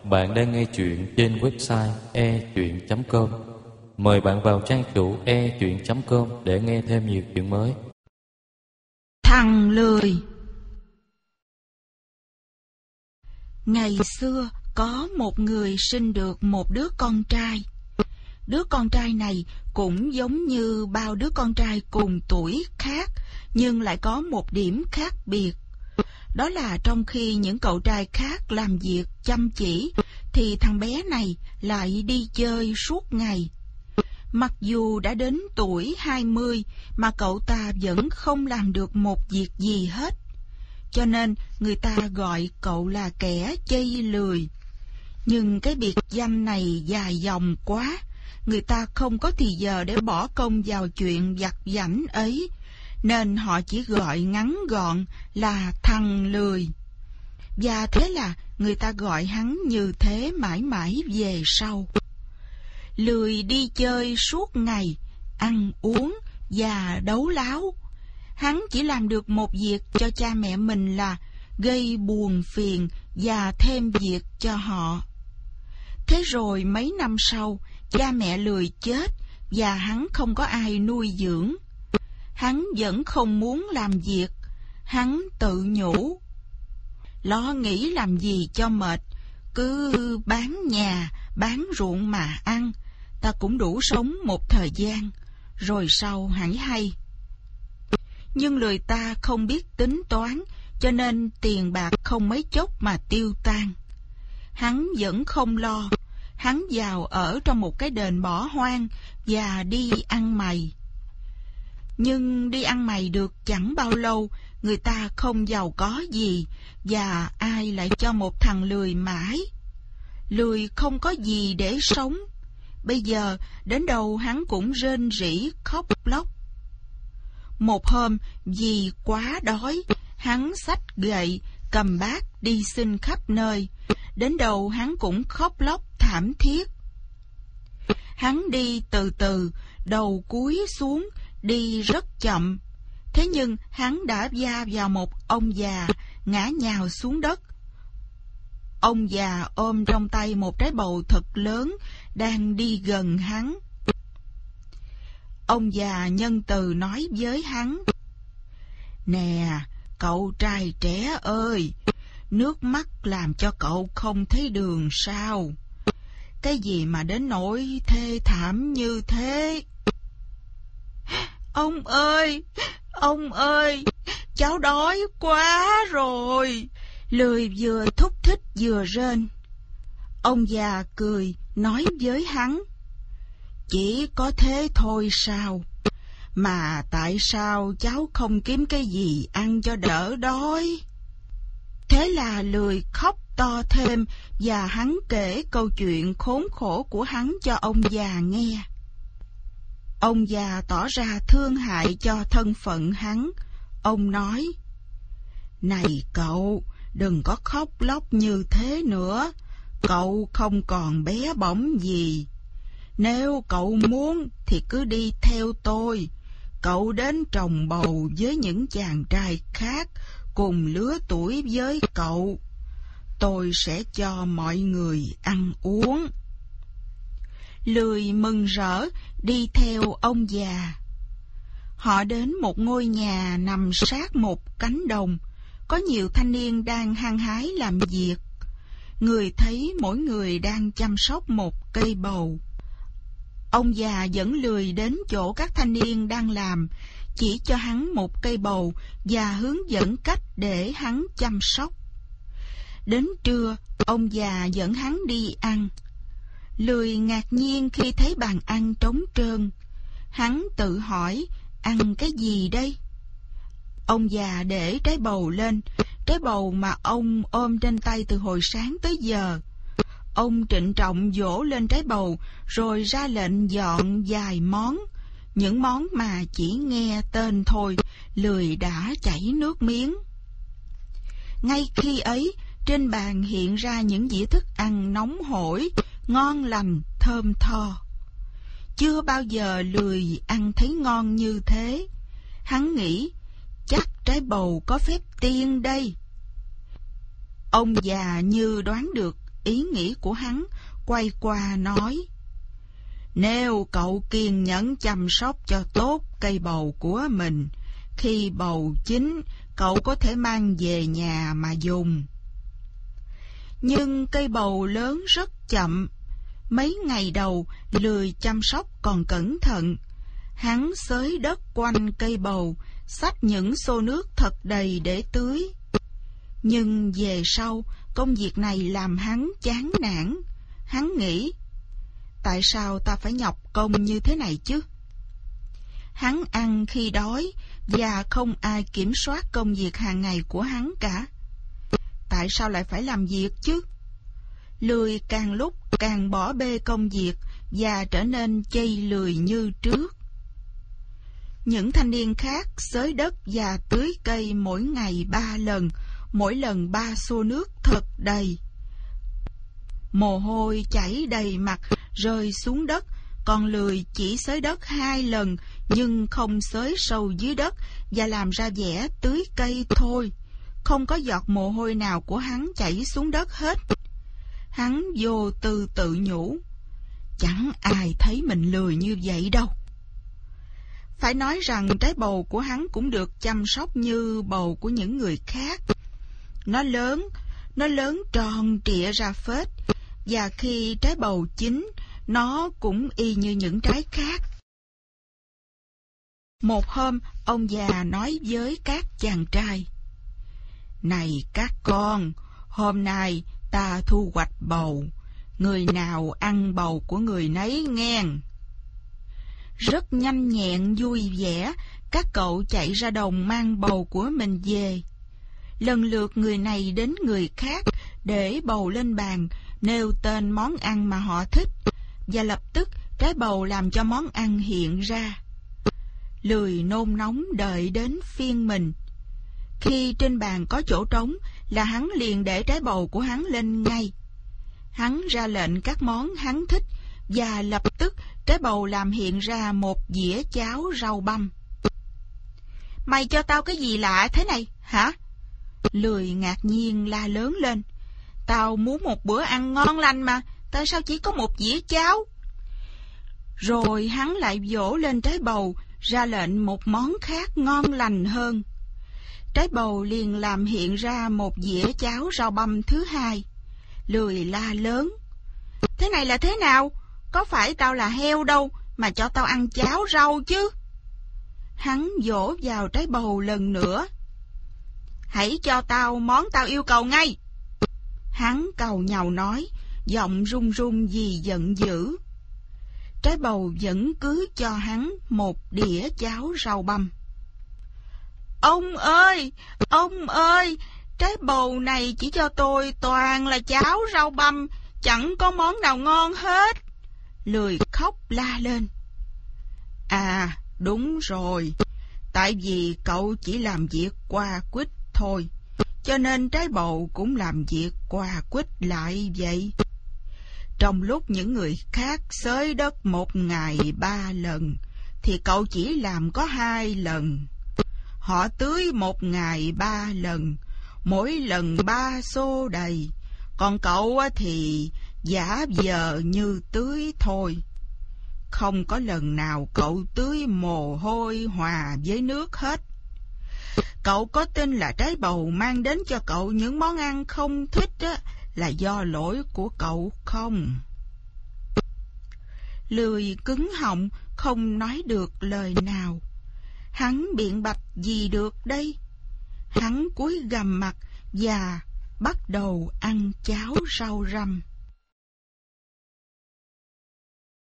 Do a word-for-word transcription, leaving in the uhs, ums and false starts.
Bạn đang nghe chuyện trên website e chuyện chấm com. Mời bạn vào trang chủ e chuyện chấm com để nghe thêm nhiều chuyện mới. Thằng lười. Ngày xưa có một người sinh được một đứa con trai. Đứa con trai này cũng giống như bao đứa con trai cùng tuổi khác, nhưng lại có một điểm khác biệt. Đó là trong khi những cậu trai khác làm việc chăm chỉ, thì thằng bé này lại đi chơi suốt ngày. Mặc dù đã đến tuổi hai mươi mà cậu ta vẫn không làm được một việc gì hết. Cho nên người ta gọi cậu là kẻ chây lười. Nhưng cái biệt danh này dài dòng quá, người ta không có thì giờ để bỏ công vào chuyện vặt vãnh ấy, nên họ chỉ gọi ngắn gọn là thằng lười. Và thế là người ta gọi hắn như thế mãi mãi về sau. Lười đi chơi suốt ngày, ăn uống và đấu láo. Hắn chỉ làm được một việc cho cha mẹ mình là gây buồn phiền và thêm việc cho họ. Thế rồi mấy năm sau, cha mẹ lười chết và hắn không có ai nuôi dưỡng. Hắn vẫn không muốn làm việc. Hắn tự nhủ: lo nghĩ làm gì cho mệt, cứ bán nhà, bán ruộng mà ăn, ta cũng đủ sống một thời gian, rồi sau hãy hay. Nhưng lười ta không biết tính toán, cho nên tiền bạc không mấy chốc mà tiêu tan. Hắn vẫn không lo. Hắn vào ở trong một cái đền bỏ hoang và đi ăn mày. Nhưng đi ăn mày được chẳng bao lâu, người ta không giàu có gì, và ai lại cho một thằng lười mãi. Lười không có gì để sống. Bây giờ đến đâu hắn cũng rên rỉ khóc lóc. Một hôm, vì quá đói, hắn xách gậy, cầm bát đi xin khắp nơi. Đến đâu hắn cũng khóc lóc thảm thiết. Hắn đi từ từ, đầu cúi xuống, đi rất chậm. Thế nhưng hắn đã va vào một ông già, ngã nhào xuống đất. Ông già ôm trong tay một trái bầu thật lớn, đang đi gần hắn. Ông già nhân từ nói với hắn: nè, cậu trai trẻ ơi, nước mắt làm cho cậu không thấy đường sao? Cái gì mà đến nỗi thê thảm như thế? Ông ơi, ông ơi, cháu đói quá rồi. Lười vừa thúc thích vừa rên. Ông già cười, nói với hắn: chỉ có thế thôi sao? Mà tại sao cháu không kiếm cái gì ăn cho đỡ đói? Thế là lười khóc to thêm, và hắn kể câu chuyện khốn khổ của hắn cho ông già nghe. Ông già tỏ ra thương hại cho thân phận hắn. Ông nói: này cậu, đừng có khóc lóc như thế nữa. Cậu không còn bé bỏng gì. Nếu cậu muốn thì cứ đi theo tôi. Cậu đến trồng bầu với những chàng trai khác cùng lứa tuổi với cậu. Tôi sẽ cho mọi người ăn uống. Lười mừng rỡ đi theo ông già. Họ đến một ngôi nhà nằm sát một cánh đồng. Có nhiều thanh niên đang hăng hái làm việc. Người thấy mỗi người đang chăm sóc một cây bầu. Ông già dẫn lười đến chỗ các thanh niên đang làm, chỉ cho hắn một cây bầu và hướng dẫn cách để hắn chăm sóc. Đến trưa, ông già dẫn hắn đi ăn. Lười ngạc nhiên khi thấy bàn ăn trống trơn. Hắn tự hỏi, ăn cái gì đây? Ông già để trái bầu lên, trái bầu mà ông ôm trên tay từ hồi sáng tới giờ. Ông trịnh trọng vỗ lên trái bầu, rồi ra lệnh dọn vài món. Những món mà chỉ nghe tên thôi, lười đã chảy nước miếng. Ngay khi ấy, trên bàn hiện ra những dĩa thức ăn nóng hổi, ngon lành, thơm tho. Chưa bao giờ lười ăn thấy ngon như thế. Hắn nghĩ, chắc trái bầu có phép tiên đây. Ông già như đoán được ý nghĩ của hắn, quay qua nói: Nếu cậu kiên nhẫn chăm sóc cho tốt cây bầu của mình, khi bầu chín, cậu có thể mang về nhà mà dùng. Nhưng cây bầu lớn rất chậm. Mấy ngày đầu, lười chăm sóc còn cẩn thận. Hắn xới đất quanh cây bầu, xách những xô nước thật đầy để tưới. Nhưng về sau, công việc này làm hắn chán nản. Hắn nghĩ, tại sao ta phải nhọc công như thế này chứ? Hắn ăn khi đói, và không ai kiểm soát công việc hàng ngày của hắn cả. Tại sao lại phải làm việc chứ? Lười càng lúc càng bỏ bê công việc và trở nên chây lười như trước. Những thanh niên khác xới đất và tưới cây mỗi ngày ba lần, mỗi lần ba xô nước thật đầy. Mồ hôi chảy đầy mặt rơi xuống đất, còn lười chỉ xới đất hai lần nhưng không xới sâu dưới đất và làm ra vẻ tưới cây thôi. Không có giọt mồ hôi nào của hắn chảy xuống đất hết. Hắn vô tư tự nhủ, chẳng ai thấy mình lười như vậy đâu. Phải nói rằng trái bầu của hắn cũng được chăm sóc như bầu của những người khác. Nó lớn, nó lớn tròn trịa ra phết, và khi trái bầu chín, nó cũng y như những trái khác. Một hôm, ông già nói với các chàng trai: Này các con, hôm nay ta thu hoạch bầu, người nào ăn bầu của người nấy nghen. Rất nhanh nhẹn vui vẻ, các cậu chạy ra đồng mang bầu của mình về. Lần lượt người này đến người khác để bầu lên bàn, nêu tên món ăn mà họ thích, và lập tức trái bầu làm cho món ăn hiện ra. Lười nôn nóng đợi đến phiên mình. Khi trên bàn có chỗ trống là hắn liền để trái bầu của hắn lên ngay. Hắn ra lệnh các món hắn thích, và lập tức trái bầu làm hiện ra một dĩa cháo rau băm. Mày cho tao cái gì lạ thế này, hả? Lười ngạc nhiên la lớn lên. Tao muốn một bữa ăn ngon lành mà, tại sao chỉ có một dĩa cháo? Rồi hắn lại vỗ lên trái bầu, ra lệnh một món khác ngon lành hơn. Trái bầu liền làm hiện ra một dĩa cháo rau băm thứ hai. Lười la lớn. Thế này là thế nào? Có phải tao là heo đâu mà cho tao ăn cháo rau chứ? Hắn vỗ vào trái bầu lần nữa. Hãy cho tao món tao yêu cầu ngay. Hắn càu nhàu nói, giọng run run vì giận dữ. Trái bầu vẫn cứ cho hắn một đĩa cháo rau băm. Ông ơi, ông ơi, trái bầu này chỉ cho tôi toàn là cháo rau băm, chẳng có món nào ngon hết. Lười khóc la lên. À, đúng rồi, tại vì cậu chỉ làm việc qua quýt thôi, cho nên trái bầu cũng làm việc qua quýt lại vậy. Trong lúc những người khác xới đất một ngày ba lần, thì cậu chỉ làm có hai lần. Họ tưới một ngày ba lần, mỗi lần ba xô đầy, còn cậu thì giả vờ như tưới thôi. Không có lần nào cậu tưới mồ hôi hòa với nước hết. Cậu có tin là trái bầu mang đến cho cậu những món ăn không thích á, là do lỗi của cậu không? Lười cứng họng, không nói được lời nào. Hắn biện bạch gì được đây? Hắn cúi gằm mặt và bắt đầu ăn cháo rau răm.